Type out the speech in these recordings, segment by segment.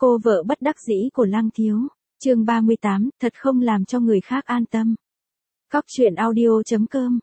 Cô vợ bất đắc dĩ của Lăng Thiếu. Chương 38, thật không làm cho người khác an tâm. Cóc truyện audio.com.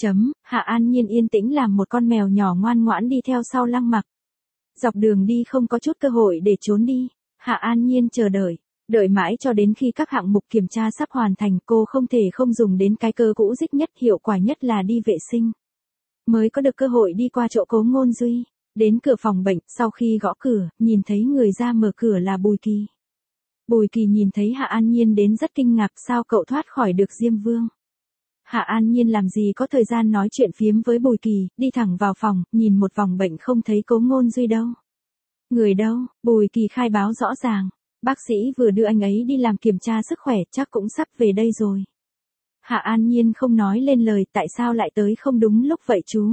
Hạ An Nhiên yên tĩnh làm một con mèo nhỏ ngoan ngoãn đi theo sau Lăng Mặc. Dọc đường đi không có chút cơ hội để trốn đi. Hạ An Nhiên chờ đợi mãi cho đến khi các hạng mục kiểm tra sắp hoàn thành, cô không thể không dùng đến cái cơ cũ dích nhất, hiệu quả nhất là đi vệ sinh. Mới có được cơ hội đi qua chỗ Cố Ngôn Duy. Đến cửa phòng bệnh, sau khi gõ cửa, nhìn thấy người ra mở cửa là Bùi Kỳ. Bùi Kỳ nhìn thấy Hạ An Nhiên đến rất kinh ngạc, sao cậu thoát khỏi được Diêm Vương. Hạ An Nhiên làm gì có thời gian nói chuyện phiếm với Bùi Kỳ, đi thẳng vào phòng, nhìn một vòng bệnh không thấy Cố Ngôn Duy đâu. Người đâu? Bùi Kỳ khai báo rõ ràng. Bác sĩ vừa đưa anh ấy đi làm kiểm tra sức khỏe, chắc cũng sắp về đây rồi. Hạ An Nhiên không nói lên lời, tại sao lại tới không đúng lúc vậy chú?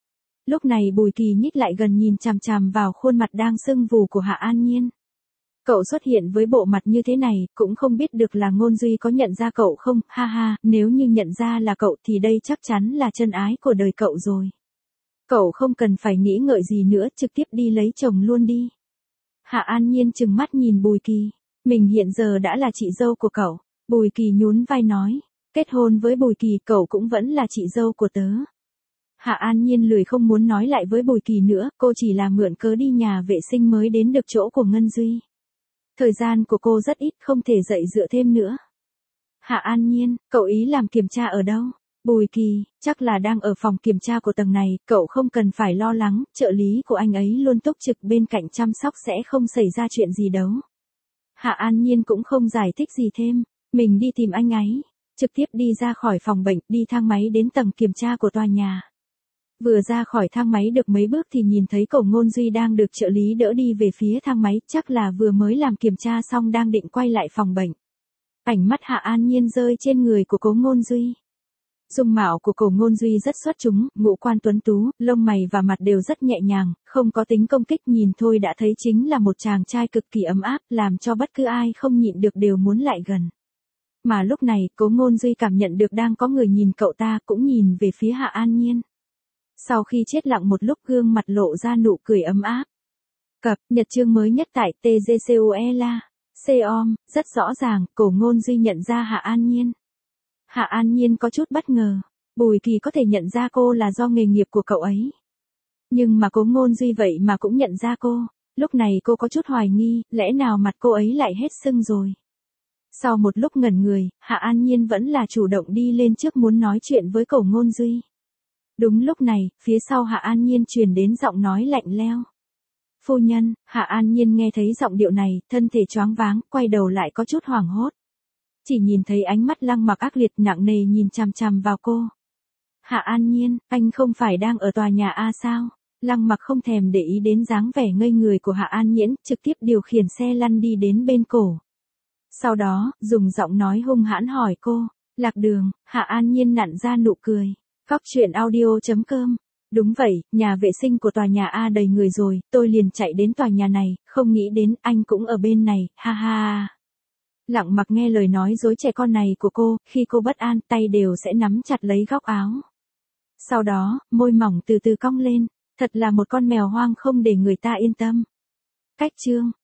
Lúc này Bùi Kỳ nhích lại gần nhìn chằm chằm vào khuôn mặt đang sưng vù của Hạ An Nhiên. Cậu xuất hiện với bộ mặt như thế này, cũng không biết được là Ngôn Duy có nhận ra cậu không, ha ha, nếu như nhận ra là cậu thì đây chắc chắn là chân ái của đời cậu rồi. Cậu không cần phải nghĩ ngợi gì nữa, trực tiếp đi lấy chồng luôn đi. Hạ An Nhiên trừng mắt nhìn Bùi Kỳ, mình hiện giờ đã là chị dâu của cậu. Bùi Kỳ nhún vai nói, kết hôn với Bùi Kỳ cậu cũng vẫn là chị dâu của tớ. Hạ An Nhiên lười không muốn nói lại với Bùi Kỳ nữa, cô chỉ là mượn cớ đi nhà vệ sinh mới đến được chỗ của Ngân Duy. Thời gian của cô rất ít, không thể dậy dựa thêm nữa. Hạ An Nhiên, cậu ý làm kiểm tra ở đâu? Bùi Kỳ, chắc là đang ở phòng kiểm tra của tầng này, cậu không cần phải lo lắng, trợ lý của anh ấy luôn túc trực bên cạnh chăm sóc, sẽ không xảy ra chuyện gì đâu. Hạ An Nhiên cũng không giải thích gì thêm, mình đi tìm anh ấy, trực tiếp đi ra khỏi phòng bệnh, đi thang máy đến tầng kiểm tra của tòa nhà. Vừa ra khỏi thang máy được mấy bước thì nhìn thấy Cố Ngôn Duy đang được trợ lý đỡ đi về phía thang máy, chắc là vừa mới làm kiểm tra xong đang định quay lại phòng bệnh. Ánh mắt Hạ An Nhiên rơi trên người của Cố Ngôn Duy. Dung mạo của Cố Ngôn Duy rất xuất chúng, ngũ quan tuấn tú, lông mày và mặt đều rất nhẹ nhàng, không có tính công kích, nhìn thôi đã thấy chính là một chàng trai cực kỳ ấm áp, làm cho bất cứ ai không nhịn được đều muốn lại gần. Mà lúc này, Cố Ngôn Duy cảm nhận được đang có người nhìn cậu ta, cũng nhìn về phía Hạ An Nhiên. Sau khi chết lặng một lúc, gương mặt lộ ra nụ cười ấm áp. Cập nhật chương mới nhất tại TGCOELA.com, rất rõ ràng, Cố Ngôn Duy nhận ra Hạ An Nhiên. Hạ An Nhiên có chút bất ngờ, Bùi Kỳ có thể nhận ra cô là do nghề nghiệp của cậu ấy. Nhưng mà Cố Ngôn Duy vậy mà cũng nhận ra cô, lúc này cô có chút hoài nghi, lẽ nào mặt cô ấy lại hết sưng rồi. Sau một lúc ngẩn người, Hạ An Nhiên vẫn là chủ động đi lên trước muốn nói chuyện với Cố Ngôn Duy. Đúng lúc này, phía sau Hạ An Nhiên truyền đến giọng nói lạnh lẽo. Phu nhân. Hạ An Nhiên nghe thấy giọng điệu này, thân thể choáng váng, quay đầu lại có chút hoảng hốt. Chỉ nhìn thấy ánh mắt Lăng Mặc ác liệt nặng nề nhìn chằm chằm vào cô. Hạ An Nhiên, anh không phải đang ở tòa nhà A sao? Lăng Mặc không thèm để ý đến dáng vẻ ngây người của Hạ An Nhiên, trực tiếp điều khiển xe lăn đi đến bên cổ. Sau đó, dùng giọng nói hung hãn hỏi cô, lạc đường. Hạ An Nhiên nặn ra nụ cười. Cóc truyện audio.com. Đúng vậy, nhà vệ sinh của tòa nhà A đầy người rồi, tôi liền chạy đến tòa nhà này, không nghĩ đến anh cũng ở bên này, ha ha. Lặng Mặc nghe lời nói dối trẻ con này của cô, khi cô bất an, tay đều sẽ nắm chặt lấy góc áo. Sau đó, môi mỏng từ từ cong lên, thật là một con mèo hoang không để người ta yên tâm. Cách chương